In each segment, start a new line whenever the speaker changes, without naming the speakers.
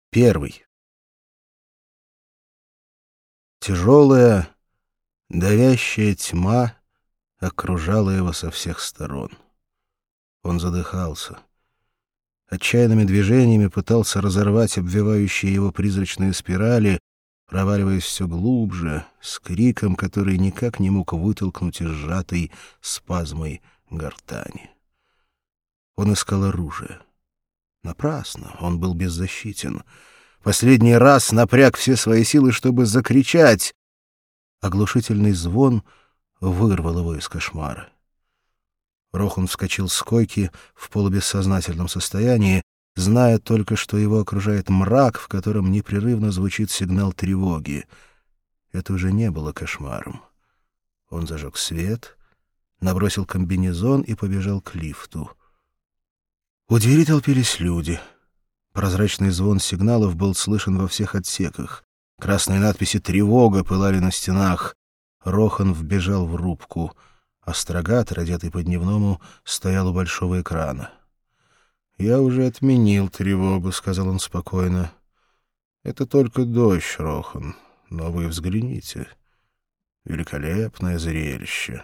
Первый. Тяжелая, давящая тьма окружала его со всех сторон. Он задыхался. Отчаянными движениями пытался разорвать обвивающие его призрачные спирали, проваливаясь все глубже, с криком, который никак не мог вытолкнуть из сжатой спазмой гортани. Он искал оружие. Напрасно, он был беззащитен. Последний раз напряг все свои силы, чтобы закричать. Оглушительный звон вырвал его из кошмара. Рохан вскочил с койки в полубессознательном состоянии, зная только, что его окружает мрак, в котором непрерывно звучит сигнал тревоги. Это уже не было кошмаром. Он зажег свет, набросил комбинезон и побежал к лифту. У двери толпились люди. Прозрачный звон сигналов был слышен во всех отсеках. Красные надписи «Тревога» пылали на стенах. Рохан вбежал в рубку. Астрогатор, одетый по-дневному, стоял у большого экрана. «Я уже отменил тревогу», — сказал он спокойно. «Это только дождь, Рохан, но вы взгляните. Великолепное зрелище».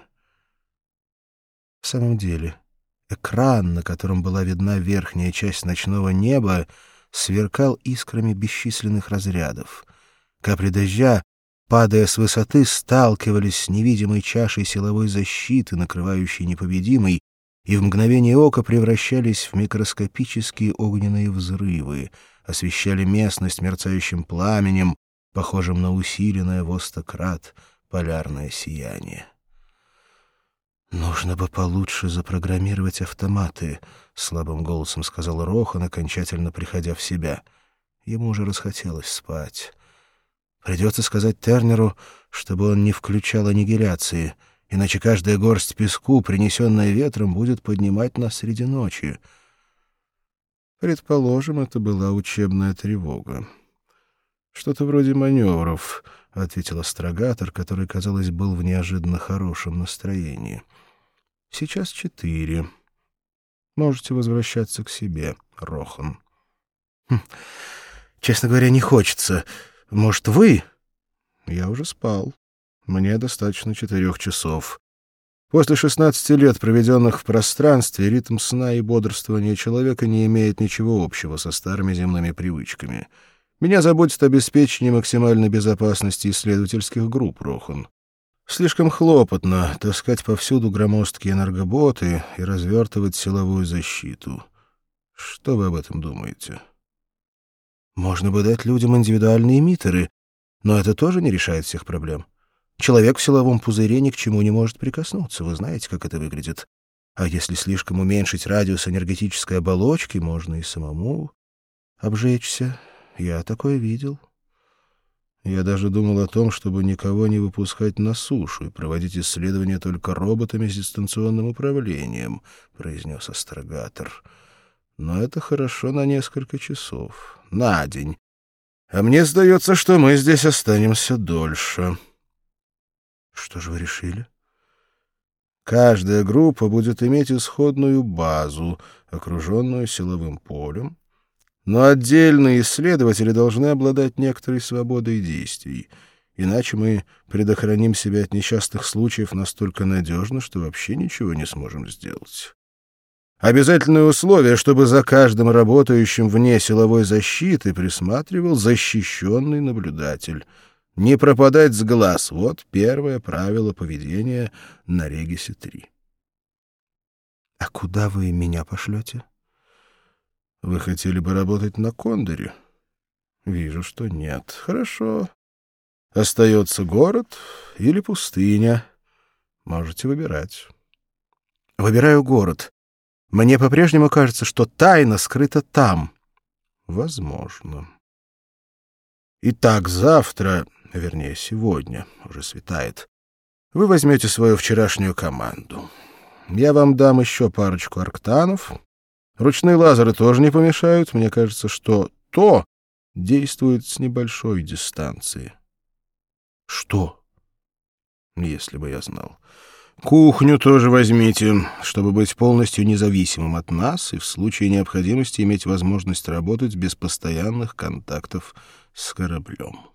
В самом деле, экран, на котором была видна верхняя часть ночного неба, сверкал искрами бесчисленных разрядов. Капли дождя, падая с высоты, сталкивались с невидимой чашей силовой защиты, накрывающей непобедимый, и в мгновение ока превращались в микроскопические огненные взрывы, освещали местность мерцающим пламенем, похожим на усиленное во 100 крат полярное сияние. «Нужно бы получше запрограммировать автоматы», — слабым голосом сказал Рохан, окончательно приходя в себя. Ему уже расхотелось спать. Придется сказать Тернеру, чтобы он не включал аннигиляции, иначе каждая горсть песку, принесенная ветром, будет поднимать нас среди ночи. Предположим, это была учебная тревога. «Что-то вроде маневров», — ответил астрогатор, который, казалось, был в неожиданно хорошем настроении. «Сейчас 4. Можете возвращаться к себе, Рохан». «Честно говоря, не хочется. Может, вы?» «Я уже спал. Мне достаточно 4 часов. После 16 лет, проведенных в пространстве, ритм сна и бодрствования человека не имеет ничего общего со старыми земными привычками. Меня заботит обеспечение максимальной безопасности исследовательских групп, Рохан. Слишком хлопотно таскать повсюду громоздкие энергоботы и развертывать силовую защиту. Что вы об этом думаете?» «Можно бы дать людям индивидуальные эмиттеры, но это тоже не решает всех проблем. Человек в силовом пузыре ни к чему не может прикоснуться, вы знаете, как это выглядит. А если слишком уменьшить радиус энергетической оболочки, можно и самому обжечься. Я такое видел». «Я даже думал о том, чтобы никого не выпускать на сушу и проводить исследования только роботами с дистанционным управлением», — произнес астрогатор. «Но это хорошо на несколько часов, на день. А мне сдается, что мы здесь останемся дольше». «Что же вы решили?» «Каждая группа будет иметь исходную базу, окруженную силовым полем, но отдельные исследователи должны обладать некоторой свободой действий, иначе мы предохраним себя от несчастных случаев настолько надежно, что вообще ничего не сможем сделать. Обязательное условие, чтобы за каждым работающим вне силовой защиты присматривал защищенный наблюдатель. Не пропадать с глаз — вот первое правило поведения на Регисе-3. «А куда вы меня пошлете?» «Вы хотели бы работать на Кондоре?» «Вижу, что нет. Хорошо. Остается город или пустыня. Можете выбирать». «Выбираю город. Мне по-прежнему кажется, что тайна скрыта там». «Возможно. Итак, завтра, вернее, сегодня, уже светает, вы возьмете свою вчерашнюю команду. Я вам дам еще парочку арктанов. Ручные лазеры тоже не помешают. Мне кажется, что то действует с небольшой дистанции». «Что?» «Если бы я знал. Кухню тоже возьмите, чтобы быть полностью независимым от нас и в случае необходимости иметь возможность работать без постоянных контактов с кораблем.